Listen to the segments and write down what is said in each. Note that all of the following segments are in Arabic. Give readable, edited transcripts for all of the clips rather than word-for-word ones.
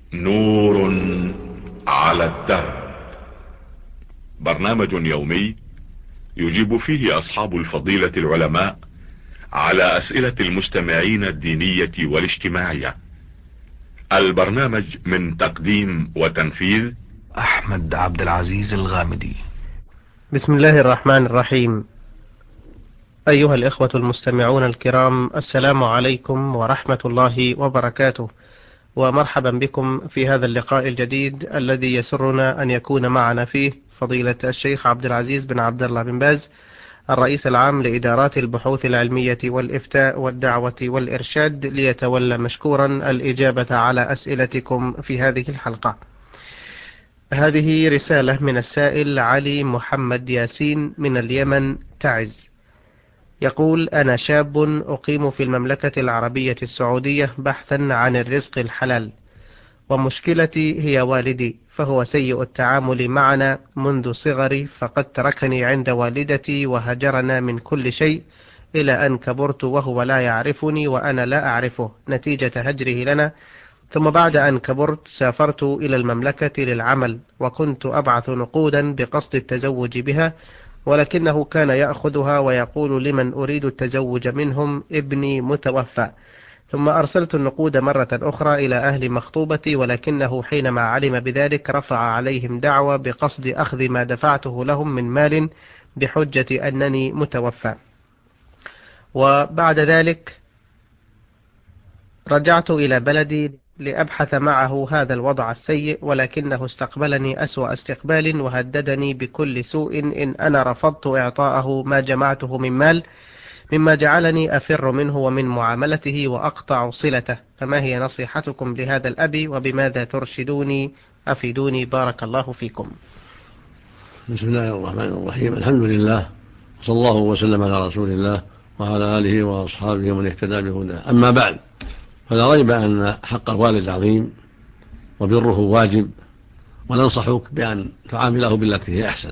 نور على الدرب. برنامج يومي يجيب فيه اصحاب الفضيلة العلماء على اسئلة المستمعين الدينية والاجتماعية. البرنامج من تقديم وتنفيذ أحمد عبد العزيز الغامدي. بسم الله الرحمن الرحيم. أيها الإخوة المستمعون الكرام، السلام عليكم ورحمة الله وبركاته، ومرحبا بكم في هذا اللقاء الجديد الذي يسرنا أن يكون معنا فيه فضيلة الشيخ عبد العزيز بن عبد الله بن باز، الرئيس العام لإدارات البحوث العلمية والإفتاء والدعوة والإرشاد، ليتولى مشكورا الإجابة على أسئلتكم في هذه الحلقة. هذه رسالة من السائل علي محمد ياسين من اليمن تعز. يقول: أنا شاب أقيم في المملكة العربية السعودية بحثا عن الرزق الحلال، ومشكلتي هي والدي، فهو سيء التعامل معنا منذ صغري، فقد تركني عند والدتي وهجرنا من كل شيء إلى أن كبرت وهو لا يعرفني وأنا لا أعرفه نتيجة هجره لنا. ثم بعد أن كبرت سافرت إلى المملكة للعمل، وكنت أبعث نقودا بقصد التزوج بها، ولكنه كان يأخذها ويقول لمن أريد التزوج منهم: ابني متوفى. ثم أرسلت النقود مرة أخرى إلى أهل مخطوبتي، ولكنه حينما علم بذلك رفع عليهم دعوى بقصد أخذ ما دفعته لهم من مال بحجة أنني متوفى. وبعد ذلك رجعت إلى بلدي لأبحث معه هذا الوضع السيء، ولكنه استقبلني أسوأ استقبال وهددني بكل سوء إن أنا رفضت إعطاءه ما جمعته من مال، مما جعلني أفر منه ومن معاملته وأقطع صلته. فما هي نصيحتكم لهذا الأب، وبماذا ترشدوني؟ أفيدوني بارك الله فيكم. بسم الله الرحمن الرحيم. الحمد لله، صلى الله وسلم على رسول الله وعلى آله وأصحابه ومن اهتدى بهداه. أما بعد، فلا ريب أن حق الوالد عظيم وبره واجب، وننصحك بأن تعامله بالتي هي أحسن،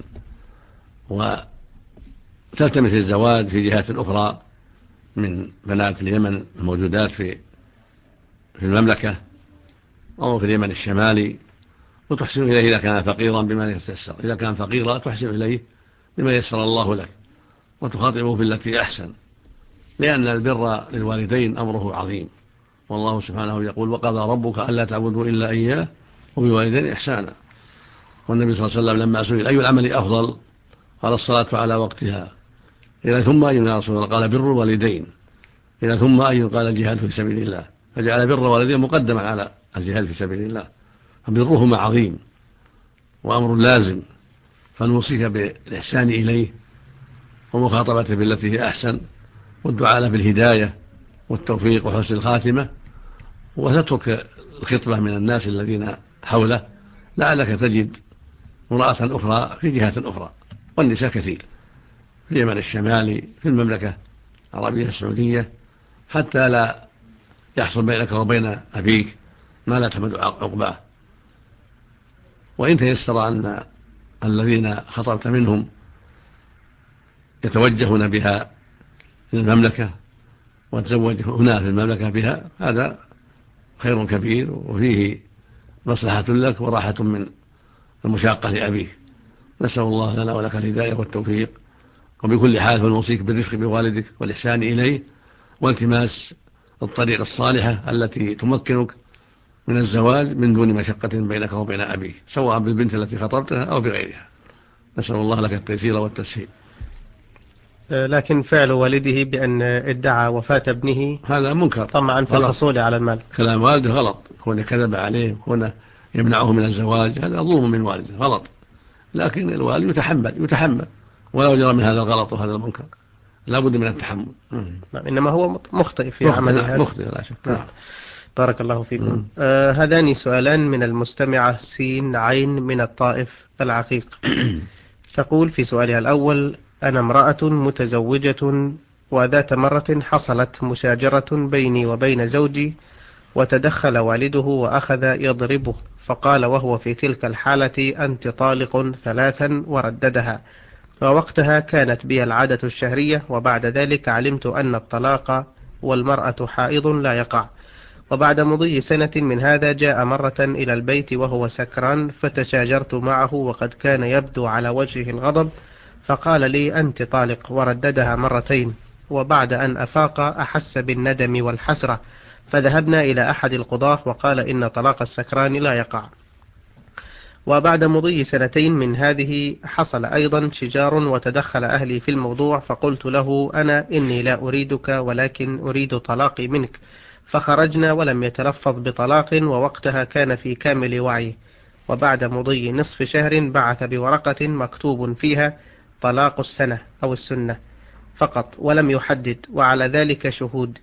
وتلتمس الزواج في جهات أخرى من بنات اليمن الموجودات في المملكة أو في اليمن الشمالي، وتحسن إليه إذا كان فقيرا بما يتيسر، إذا كان فقيرا تحسن إليه بما يسر الله لك، وتخاطبه بالتي أحسن، لأن البر للوالدين أمره عظيم. والله سبحانه يقول: وقضى ربك ألا تعبدوا إلا إياه وبالوالدين إحسانا. والنبي صلى الله عليه وسلم لما سئل: أي العمل أفضل؟ قال: الصلاة على وقتها. إلى ثم أي يا رسول الله؟ قال: بر الوالدين. إلى ثم أي؟ قال: الجهاد في سبيل الله. فجعل بر الوالدين مقدما على الجهاد في سبيل الله، فبرهما عظيم وأمر لازم، فنوصيك بالإحسان إليه ومخاطبته بالتي هي أحسن، والدعاء له بالهداية والتوفيق وحسن الخاتمة، وتترك الخطبة من الناس الذين حوله، لعلك تجد امرأة أخرى في جهات أخرى. والنساء كثير في اليمن الشمالي، في المملكة العربية السعودية، حتى لا يحصل بينك وبين أبيك ما لا تحمد عقباه. وإن تيسر أن الذين خطبت منهم يتوجهون بها إلى المملكة وتزوج هنا في المملكة بها، هذا خير كبير وفيه مصلحة لك وراحة من المشاقة لأبيك. نسأل الله لنا ولك الهداية والتوفيق. وبكل حال فنوصيك بالرفق بوالدك والإحسان إليه، والتماس الطريق الصالحة التي تمكنك من الزواج من دون مشقة بينك وبين أبيك، سواء بالبنت التي خطبتها أو بغيرها. نسأل الله لك التيسير والتسهيل. لكن فعل والده بأن ادعى وفاة ابنه هذا منكر طمعا في الحصول على المال. كلام والده غلط، كونه كذب عليه وكونه يمنعه من الزواج، هذا ظلم من والده غلط. لكن الوالد يتحمل ولا يجرى من هذا الغلط وهذا المنكر، لا بد من التحمل. إنما هو مخطئ في عمل هذا. مخطئ لا شك. بارك الله فيكم. هذان سؤالان من المستمعة سين عين من الطائف العقيق. تقول في سؤالها الأول: أنا امرأة متزوجة، وذات مرة حصلت مشاجرة بيني وبين زوجي، وتدخل والده وأخذ يضربه، فقال وهو في تلك الحالة: أنت طالق 3، ورددها. ووقتها كانت بي العادة الشهرية، وبعد ذلك علمت أن الطلاق والمرأة حائض لا يقع، وبعد مضي سنة من هذا جاء مرة إلى البيت وهو سكران، فتشاجرت معه وقد كان يبدو على وجهه الغضب، فقال لي: أنت طالق، ورددها مرتين. وبعد أن أفاق أحس بالندم والحسرة، فذهبنا إلى أحد القضاة وقال إن طلاق السكران لا يقع. وبعد مضي سنتين من هذه حصل أيضا شجار، وتدخل أهلي في الموضوع، فقلت له: أنا إني لا أريدك ولكن أريد طلاقي منك. فخرجنا ولم يتلفظ بطلاق، ووقتها كان في كامل وعيه. وبعد مضي نصف شهر بعث بورقة مكتوب فيها طلاق السنة أو السنة فقط، ولم يحدد، وعلى ذلك شهود.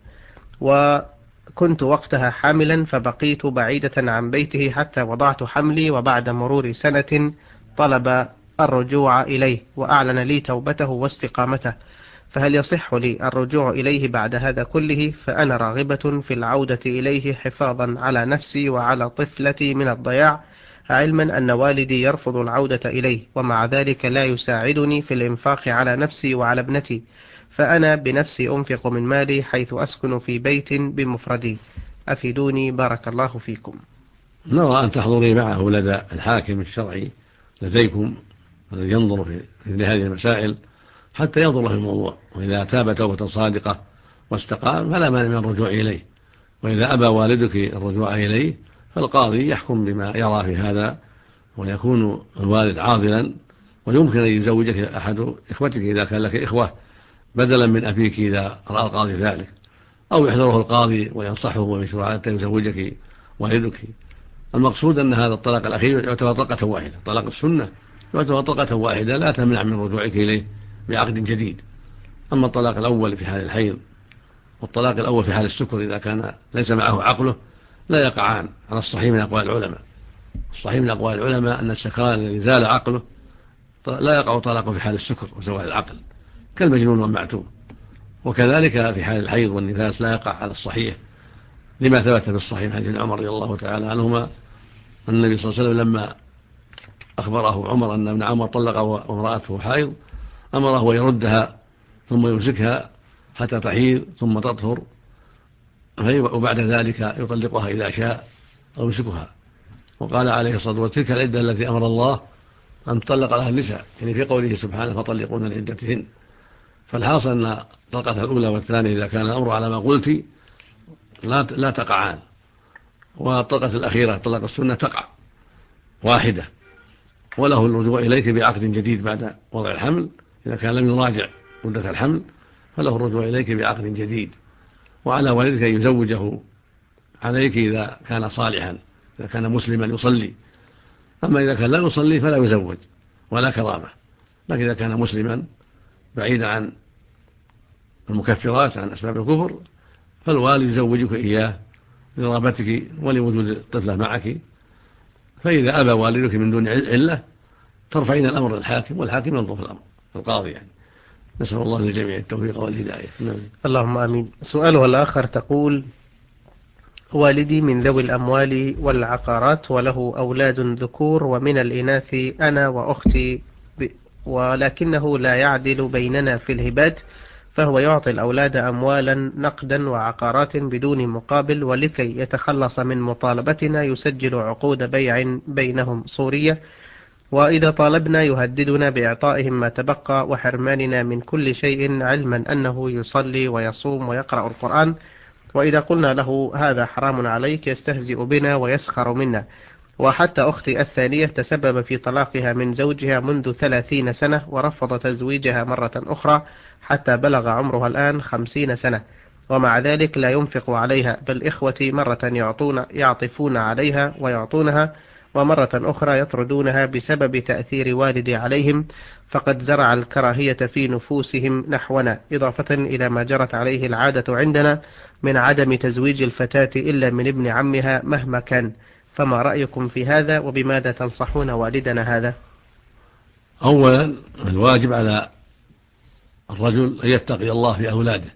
وكنت وقتها حاملا، فبقيت بعيدة عن بيته حتى وضعت حملي، وبعد مرور سنة طلب الرجوع إليه وأعلن لي توبته واستقامته، فهل يصح لي الرجوع إليه بعد هذا كله؟ فأنا راغبة في العودة إليه حفاظا على نفسي وعلى طفلتي من الضياع، علما أن والدي يرفض العودة إليه، ومع ذلك لا يساعدني في الإنفاق على نفسي وعلى ابنتي، فأنا بنفسي أنفق من مالي حيث أسكن في بيت بمفردي. أفيدوني بارك الله فيكم. نرى أن تحضري معه لدى الحاكم الشرعي لديكم الذي ينظر في هذه المسائل حتى ينظر له الموضوع، وإذا تاب توبة صادقة واستقام فلا مانع من الرجوع إليه، وإذا أبى والدك الرجوع إليه فالقاضي يحكم بما يرى في هذا، ويكون الوالد عاضلا، ويمكن أن يزوجك أحد إخوتك إذا كان لك إخوة بدلا من أبيك إذا رأى القاضي ذلك، أو يحضره القاضي وينصحه ويشرع حتى يزوجك والدك. المقصود أن هذا الطلاق الأخير يعتبر طلقة واحدة، طلاق السنة يعتبر طلقة واحدة لا تمنع من رجوعك إليه بعقد جديد. أما الطلاق الأول في حال الحيض والطلاق الأول في حال السكر إذا كان ليس معه عقله لا يقعان على الصحيح من أقوال العلماء. الصحيح من أقوال العلماء أن السكران الذي زال عقله لا يقع طلاقه في حال السكر وزوال العقل كالمجنون والمعتوه، وكذلك في حال الحيض والنفاس لا يقع على الصحيح، لما ثبت في الصحيح حديث عمر رضي الله تعالى عنهما أن النبي صلى الله عليه وسلم لما أخبره عمر أن ابن عمر طلق وامرأته حائض أمره أن يردها ثم يمسكها حتى تحيض ثم تطهر، وبعد ذلك يطلقها إذا شاء أو يمسكها. وقال عليه الصلاة والسلام: تلك العدة التي أمر الله أن تطلق لها النساء، يعني في قوله سبحانه: فطلقون لعدتهن. فالحاصل أن الطلقة الأولى والثانية إذا كان الأمر على ما قلت لا تقعان، والطلقة الأخيرة طلق السنة تقع واحدة، وله الرجوع إليك بعقد جديد بعد وضع الحمل. إذا كان لم يراجع مدة الحمل فله الرجوع إليك بعقد جديد، وعلى والدك أن يزوجه عليك إذا كان صالحا، إذا كان مسلما يصلي. أما إذا كان لا يصلي فلا يزوج ولا كرامة، لكن إذا كان مسلما بعيدا عن المكفرات عن أسباب الكفر فالوالي يزوجك إياه لرغبتك ولوجود الطفلة معك. فإذا أبى والدك من دون علة ترفعين الأمر للحاكم، والحاكم ينظر في الأمر القاضي يعني. نسأل الله للجميع التوفيق والهداية. اللهم آمين. سؤالها الآخر تقول: والدي من ذوي الأموال والعقارات، وله أولاد ذكور، ومن الإناث أنا وأختي، ولكنه لا يعدل بيننا في الهبات، فهو يعطي الأولاد أموالا نقدا وعقارات بدون مقابل، ولكي يتخلص من مطالبتنا يسجل عقود بيع بينهم صورية، وإذا طالبنا يهددنا بإعطائهم ما تبقى وحرماننا من كل شيء، علما أنه يصلي ويصوم ويقرأ القرآن، وإذا قلنا له هذا حرام عليك يستهزئ بنا ويسخر منا. وحتى أختي الثانية تسبب في طلاقها من زوجها منذ 30 سنة، ورفض تزويجها مرة أخرى حتى بلغ عمرها الآن 50 سنة، ومع ذلك لا ينفق عليها، بل إخوتي مرة يعطفون عليها ويعطونها، ومرة أخرى يطردونها بسبب تأثير والدي عليهم، فقد زرع الكراهية في نفوسهم نحونا، إضافة إلى ما جرت عليه العادة عندنا من عدم تزويج الفتاة إلا من ابن عمها مهما كان. فما رأيكم في هذا، وبماذا تنصحون والدنا هذا؟ أولا الواجب على الرجل أن يتقي الله في أولاده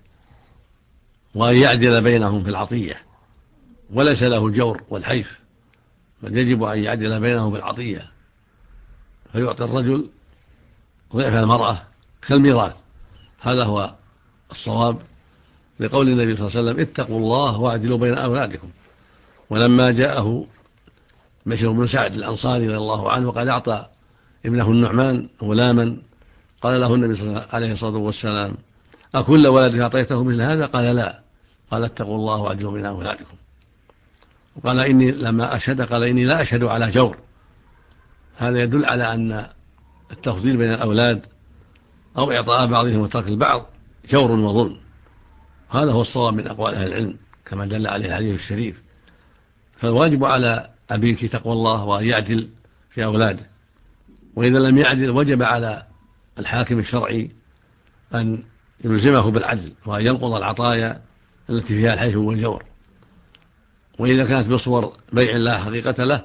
وأن يعدل بينهم في العطية، وليس له الجور والحيف، بل يجب أن يعدل بينهم في العطية، فيعطي الرجل ضعف المرأة كالميراث، هذا هو الصواب، لقول النبي صلى الله عليه وسلم اتقوا الله واعدلوا بين أولادكم. ولما جاءه بشر بن سعد الأنصاري رضي الله عنه وقد أعطى ابنه النعمان غلاما، قال له النبي صلى الله عليه الصلاة والسلام أكل ولدك أعطيته مثل هذا؟ قال لا. قال اتقوا الله واعدلوا بين أولادكم. وقال إني لما أشهد قال إني لا أشهد على جور. هذا يدل على أن التفضيل بين الأولاد أو إعطاء بعضهم وترك البعض جور وظلم. هذا هو الصواب من أقوال أهل العلم كما دل عليه الحديث الشريف. فالواجب على أبيك تقوى الله وأن يعدل في أولاده، وإذا لم يعدل وجب على الحاكم الشرعي أن يلزمه بالعدل وأن ينقض العطايا التي فيها الحيف والجور. وإذا كانت بصور بيع لا حقيقة له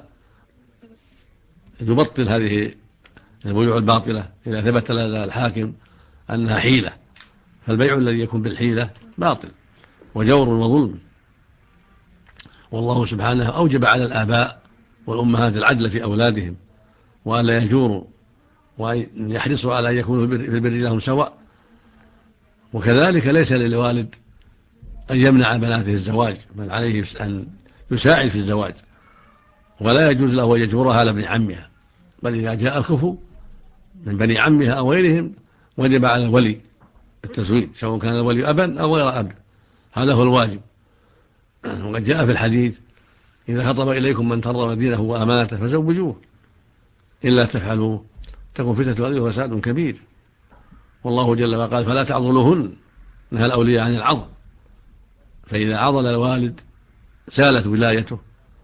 يبطل هذه البيوع الباطلة إذا ثبت لدى الحاكم أنها حيلة، فالبيع الذي يكون بالحيلة باطل وجور وظلم. والله سبحانه أوجب على الآباء والأمهات العدل في أولادهم وأن لا يجوروا وأن يحرصوا على أن يكونوا في البر لهم سواء. وكذلك ليس للوالد أن يمنع بناته الزواج، بل عليه أن يساعد في الزواج، ولا يجوز له أن يجورها على ابن عمها، بل إذا جاء الكفو من بني عمها أو غيرهم وجب على الولي التزويج، سواء كان الولي أبا أو غير أب، هذا هو الواجب. وقد جاء في الحديث إذا خطب إليكم من ترضون دينه وأمانته فزوجوه، إلا تفعلوا تكن فتنة الأرض وفساد كبير. والله جل وعلا قال فلا تعضلوهن، نهى الأولياء عن العضل، فإذا عضل الوالد زالت ولايته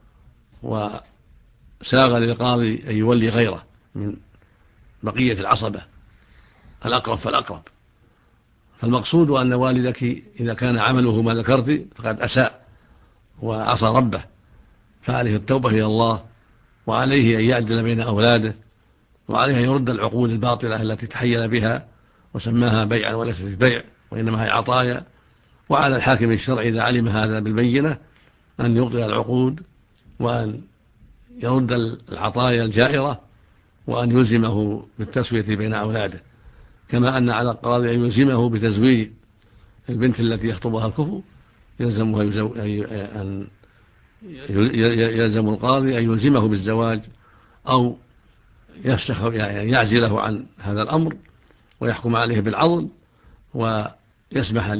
وساغ للقاضي أن يولي غيره من بقية العصبة الأقرب فالأقرب. فالمقصود أن والدك إذا كان عمله ما ذكرت فقد أساء وعصى ربه، فعليه التوبة إلى الله، وعليه أن يعدل بين أولاده، وعليه أن يرد العقود الباطلة التي تحيل بها وسماها بيعا وليست بيع وإنما هي عطايا. وعلى الحاكم الشرعي إذا علم هذا بالبينة أن يبطل العقود وأن يرد العطايا الجائرة وأن يلزمه بالتسوية بين أولاده، كما أن على القاضي أن يلزمه بتزويج البنت التي يخطبها الكفو، يلزم القاضي أن يلزمه بالزواج أو يفسخ يعني يعزله عن هذا الأمر ويحكم عليه بالعضل ويسمح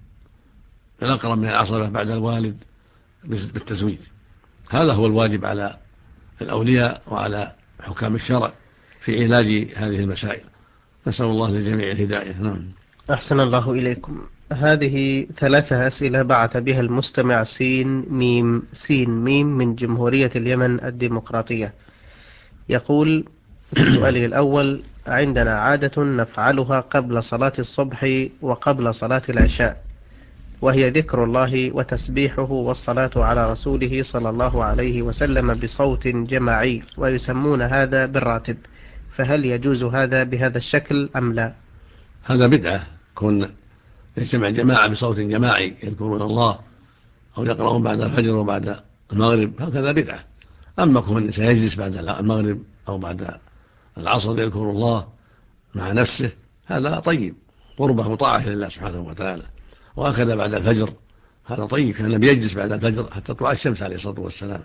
للأقرب من العصبة بعد الوالد بالتزويج. هذا هو الواجب على الأولياء وعلى حكام الشرع في علاج هذه المسائل. نسأل الله للجميع الهداية. نعم. أحسن الله إليكم. هذه 3 أسئلة بعث بها المستمع سين ميم من جمهورية اليمن الديمقراطية. يقول في سؤاله الأول: عندنا عادة نفعلها قبل صلاة الصبح وقبل صلاة العشاء، وهي ذكر الله وتسبيحه والصلاة على رسوله صلى الله عليه وسلم بصوت جماعي، ويسمون هذا بالراتب، فهل يجوز هذا بهذا الشكل أم لا؟ هذا بدعة، كون يجتمع جماعة بصوت جماعي يذكرون الله أو يقرؤون بعد الفجر وبعد المغرب، هكذا بدعة. أما كون سيجلس بعد المغرب أو بعد العصر يذكر الله مع نفسه هذا طيب، قربة وطاعة لله سبحانه وتعالى. وهكذا بعد الفجر هذا طيب، كان النبي يجلس بعد الفجر حتى تطلع الشمس عليه الصلاة والسلام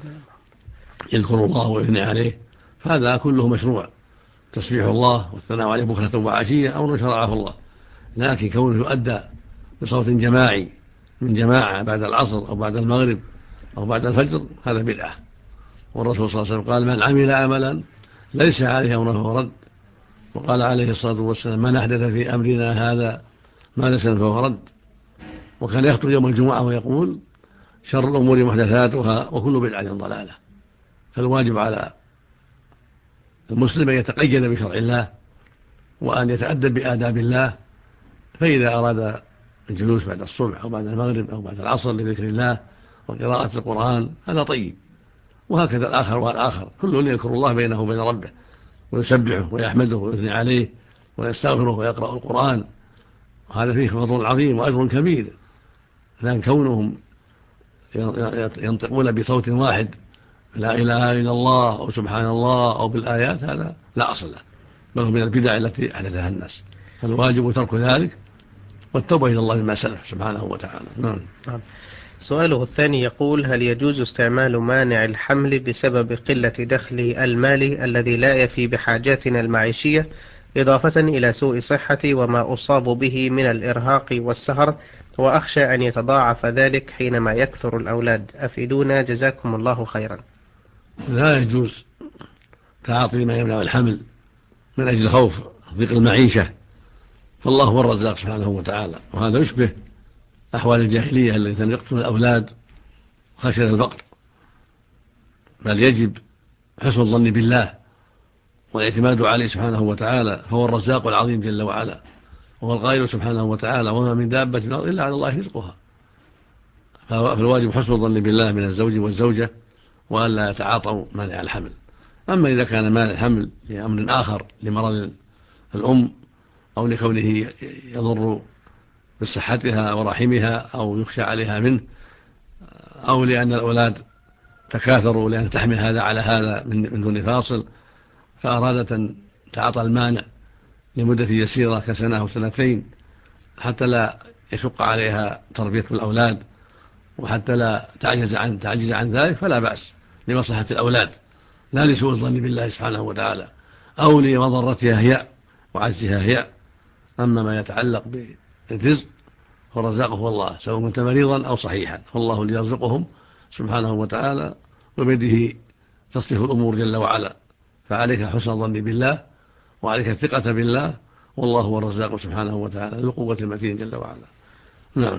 يذكر الله ويثني عليه، فهذا كله مشروع، تسبيح الله والثناء عليه بكرة وعشية أمر شرعه الله. لكن كونه يؤدى بصوت جماعي من جماعة بعد العصر أو بعد المغرب أو بعد الفجر هذا بدعة. والرسول صلى الله عليه وسلم قال من عمل عملا ليس عليه أمره فهو رد، وقال عليه الصلاة والسلام من أحدث في أمرنا هذا ما ليس فهو رد. وكان يخطب يوم الجمعة ويقول شر الأمور محدثاتها وكل بدعة ضلالة. فالواجب على المسلم أن يتقيد بشرع الله وأن يتأدب بآداب الله، فإذا أراد الجلوس بعد الصبح أو بعد المغرب أو بعد العصر لذكر الله وقراءة القرآن هذا طيب. وهكذا الآخر والآخر كل يذكر الله بينه وبين ربه ويسبحه ويحمده ويثني عليه ويستغفره ويقرأ القرآن، وهذا فيه فضل عظيم وأجر كبير. لأن كونهم ينطقون بصوت واحد لا إله إلا الله أو سبحان الله أو بالآيات هذا لا أصل له، بل هو من البدع التي أحدثها الناس. فالواجب ترك ذلك والتوبة إلى الله مما سلف سبحانه وتعالى. نعم. سؤاله الثاني يقول: هل يجوز استعمال مانع الحمل بسبب قلة دخل المالي الذي لا يفي بحاجاتنا المعيشية، إضافة إلى سوء صحتي وما أصاب به من الإرهاق والسهر، وأخشى أن يتضاعف ذلك حينما يكثر الأولاد، أفيدونا جزاكم الله خيرا. لا يجوز تعاطي ما يمنع الحمل من أجل خوف ضيق المعيشة، فالله هو الرزاق سبحانه وتعالى، وهذا يشبه أحوال الجاهلية التي كانوا يقتلون الأولاد خشية الفقر، بل يجب حسن الظن بالله والاعتماد عليه سبحانه وتعالى، فهو الرزاق العظيم جل وعلا، وهو القائل سبحانه وتعالى: وما من دابة في الأرض إلا على الله رزقها. فالواجب حسن الظن بالله من الزوج والزوجة، وألا يتعاطوا مانع الحمل. أما إذا كان مانع الحمل لأمر آخر، لمرض الأم أو لكونه يضر بصحتها ورحمها أو يخشى عليها منه، أو لأن الأولاد تكاثروا لأن تحمل هذا على هذا من دون فاصل، فأرادت أن تعاطى المانع لمدة يسيرة كسنة أو سنتين حتى لا يشق عليها تربية الأولاد، وحتى لا تعجز عن ذلك، فلا بأس لمصلحة الأولاد، لا لسوء الظن بالله سبحانه وتعالى أو لمضرتها هي وعجزها هي. أما ما يتعلق بالرزق فالرزاق هو الله، سواء كنت مريضا أو صحيحا، فالله اللي يرزقهم سبحانه وتعالى، وبيده تصرف الأمور جل وعلا. فعليك حسن الظن بالله، وعليك الثقة بالله، والله هو الرزاق سبحانه وتعالى ذو القوة المتين جل وعلا. نعم.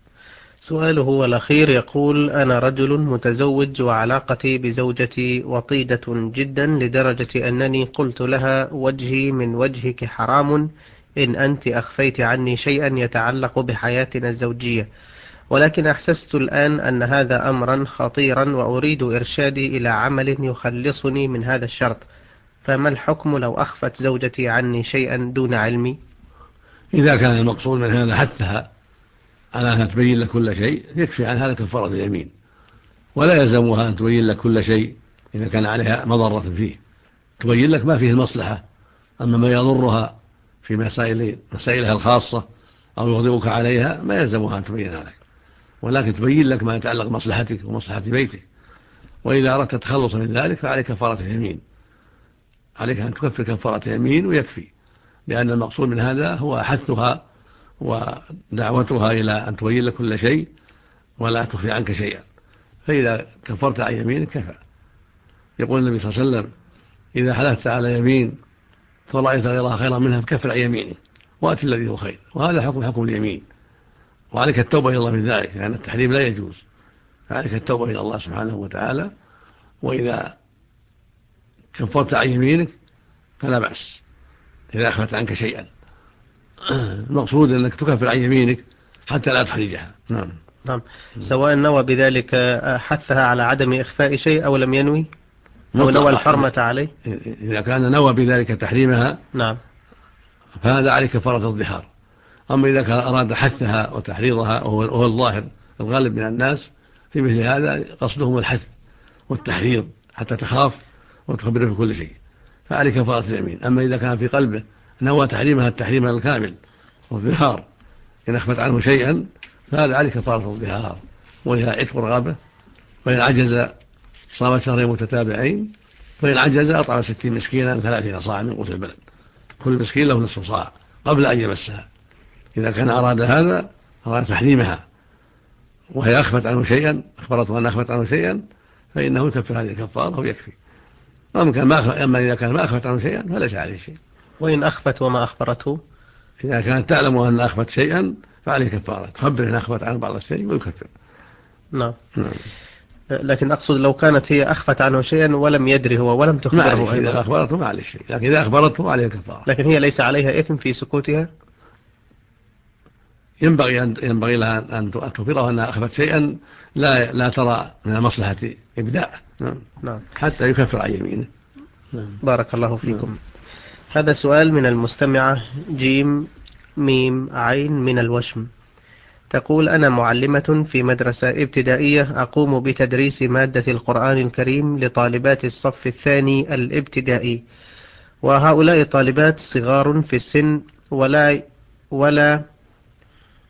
سؤاله الأخير يقول: أنا رجل متزوج وعلاقتي بزوجتي وطيدة جدا لدرجة أنني قلت لها: وجهي من وجهك حرام إن أنت أخفيت عني شيئا يتعلق بحياتنا الزوجية، ولكن أحسست الآن أن هذا أمرا خطيرا وأريد إرشادي إلى عمل يخلصني من هذا الشرط، فما الحكم لو أخفت زوجتي عني شيئا دون علمي؟ إذا كان المقصود من هذا حثها على أن تبين لك كل شيء، يكفي عن هذا كفارة اليمين، ولا يلزمها أن تبين لك كل شيء إذا كان عليها مضرة فيه، تبين لك ما فيه المصلحة. أما ما يضرها في مسائلها الخاصة أو يغضبك عليها ما يلزمها أن تبين لك، ولكن تبين لك ما يتعلق بمصلحتك ومصلحة بيتك. وإذا أردت التخلص من ذلك فعليك كفارة اليمين، عليك أن تكفر كفارة اليمين ويكفي، لأن المقصود من هذا هو حثها ودعوتها إلى أن تبين لك كل شيء ولا تخفي عنك شيئا، فإذا كفرت عن يمينك كفى. يقول النبي صلى الله عليه وسلم: إذا حلفت على يمين فرأيت غيرها خيرا منها فكفر عن يمينك وأتي الذي هو خير. وهذا حكم اليمين، وعليك التوبة إلى الله من ذلك، لأن يعني التحريم لا يجوز، فعليك التوبة إلى الله سبحانه وتعالى. وإذا كفرت عن يمينك فلا بأس إذا أخفت عنك شيئا، المقصود أنك تكفر عن يمينك حتى لا تحرجها. نعم. سواء نوى بذلك حثها على عدم إخفاء شيء أو لم ينوي، أو نوى الحرمة عليه. إذا كان نوى بذلك تحريمها نعم فهذا عليك كفارة الظهار. أما إذا كان أراد حثها وتحريضها وهو الظاهر الغالب من الناس في مثل هذا قصدهم الحث والتحريض حتى تخاف وتخبره في كل شيء، فعليك كفارة اليمين. أما إذا كان في قلبه نوى تحريمها التحريم الكامل والظهار، إن أخفت عنه شيئا فهذا عليك كفارة الظهار، وهي عتق رغبة، وإن عجز صام شهرين متتابعين، فإن عجز أطعم 60 مسكينا 30 صاع من قوت البلد، كل مسكين له نصف صاع قبل أن يمسها. إذا كان أراد هذا أراد تحريمها وهي أخفت عنه شيئا، أخبرته أن أخفت عنه شيئا، فإنه يكفر هذه الكفارة ويكفي. أما إذا كان ما أخفت عنه شيئا فليس عليه شيء. وإن أخفت وما أخبرته، إذا كانت تعلم أن أخفت شيئا فعليه كفارة، تخبر أن أخفت عنه بعض الشيء ويكفر. نعم. لكن أقصد لو كانت هي أخفت عنه شيئا ولم يدري هو ولم تخبره، إذا أخبرته ما عليه شيء، لكن إذا أخبرته عليه كفارة. لكن هي ليس عليها إثم في سكوتها؟ ينبغي لها أن تخبره أنها أخفت شيئا لا ترى من المصلحة إبداء. نعم. حتى يكفر عن يمينه. بارك الله فيكم. هذا سؤال من المستمعة جيم ميم عين من الوشم، تقول: أنا معلمة في مدرسة ابتدائية أقوم بتدريس مادة القرآن الكريم لطالبات الصف الثاني الابتدائي، وهؤلاء الطالبات صغار في السن ولا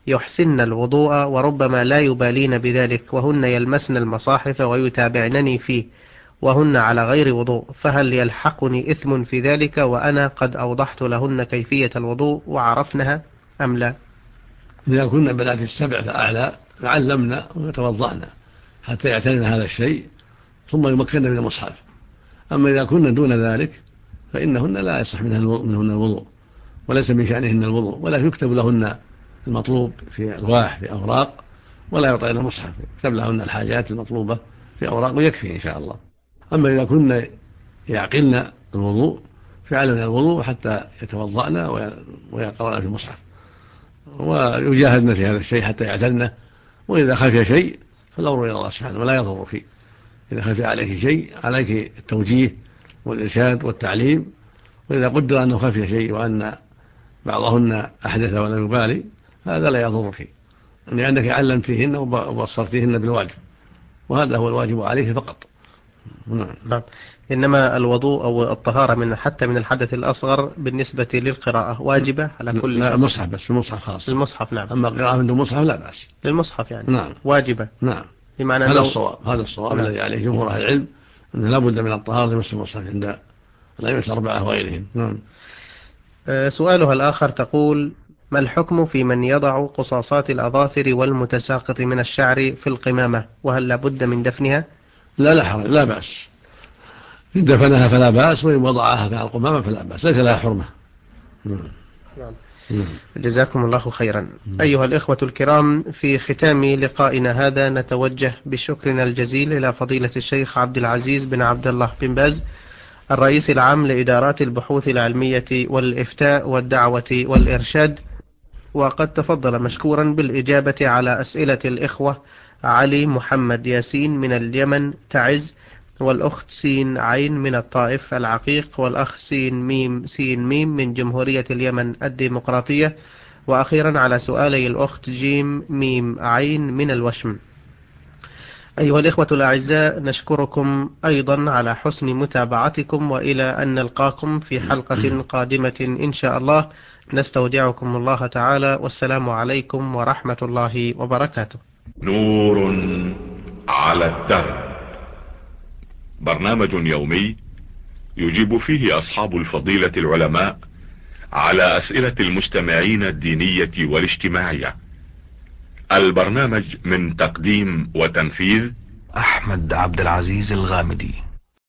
يحسن الوضوء وربما لا يبالين بذلك، وهن يلمسن المصاحف ويتابعنني فيه وهن على غير وضوء، فهل يلحقني إثم في ذلك وأنا قد أوضحت لهن كيفية الوضوء وعرفنها أم لا؟ إذا كنا بنات السبع فأعلى علمنا وتوضعنا حتى يعتنينا هذا الشيء ثم يمكننا من المصحف. أما إذا كنا دون ذلك فإنهن لا يصح منهن الوضوء، وليس من شأنهن الوضوء، ولا يكتب لهن المطلوب في ألواح في أوراق، ولا يعطينا المصحف، يكتب لهن الحاجات المطلوبة في أوراق ويكفي إن شاء الله. أما إذا كنا يعقلنا الوضوء فعلنا الوضوء حتى يتوضأنا ويقرأنا في المصحف ويجاهدنا في هذا الشيء حتى يعتلنا. وإذا خفي شيء فالأمر إلى الله سبحانه ولا يضرك. إذا خفي عليك شيء عليك التوجيه والإرشاد والتعليم، وإذا قدر أنه خفي شيء وأن بعضهن أحدث ولم يبالي هذا لا يضرك، لأنك علمتهن وبصرتهن بالواجب، وهذا هو الواجب عليك فقط. نعم. إنما الوضوء أو الطهارة حتى من الحدث الأصغر بالنسبة للقراءة واجبة على كل شخص. المصحف بس، المصحف خاص. المصحف نعم. أما القراءة من دون مصحف لا بأس. للمصحف يعني نعم. واجبة. نعم. بمعنى هذا الصواب، هذا الصواب نعم. الذي عليه جمهور أهل العلم أنه لا بد من الطهارة لمس المصحف عند الأئمة الأربعة وغيرهم. نعم. سؤالها الآخر تقول: ما الحكم في من يضع قصاصات الأظافر والمتساقط من الشعر في القمامة، وهل لابد من دفنها؟ لا حرج، لا بأس. إن دفنها فلا بأس، وإن وضعها في القمامة فلا بأس، ليس لها حرمة. جزاكم الله خيرا. أيها الإخوة الكرام، في ختام لقائنا هذا نتوجه بشكرنا الجزيل إلى فضيلة الشيخ عبد العزيز بن عبد الله بن باز، الرئيس العام لإدارات البحوث العلمية والإفتاء والدعوة والإرشاد، وقد تفضل مشكورا بالإجابة على أسئلة الإخوة علي محمد ياسين من اليمن تعز، والأخت سين عين من الطائف العقيق، والأخ سين ميم سين ميم من جمهورية اليمن الديمقراطية، وأخيرا على سؤالي الأخت جيم ميم عين من الوشم. أيها الإخوة الأعزاء، نشكركم أيضا على حسن متابعتكم، وإلى أن نلقاكم في حلقة قادمة إن شاء الله، نستودعكم الله تعالى، والسلام عليكم ورحمة الله وبركاته. نور على الدرب، برنامج يومي يجيب فيه أصحاب الفضيلة العلماء على أسئلة المستمعين الدينية والاجتماعية. البرنامج من تقديم وتنفيذ أحمد عبد العزيز الغامدي.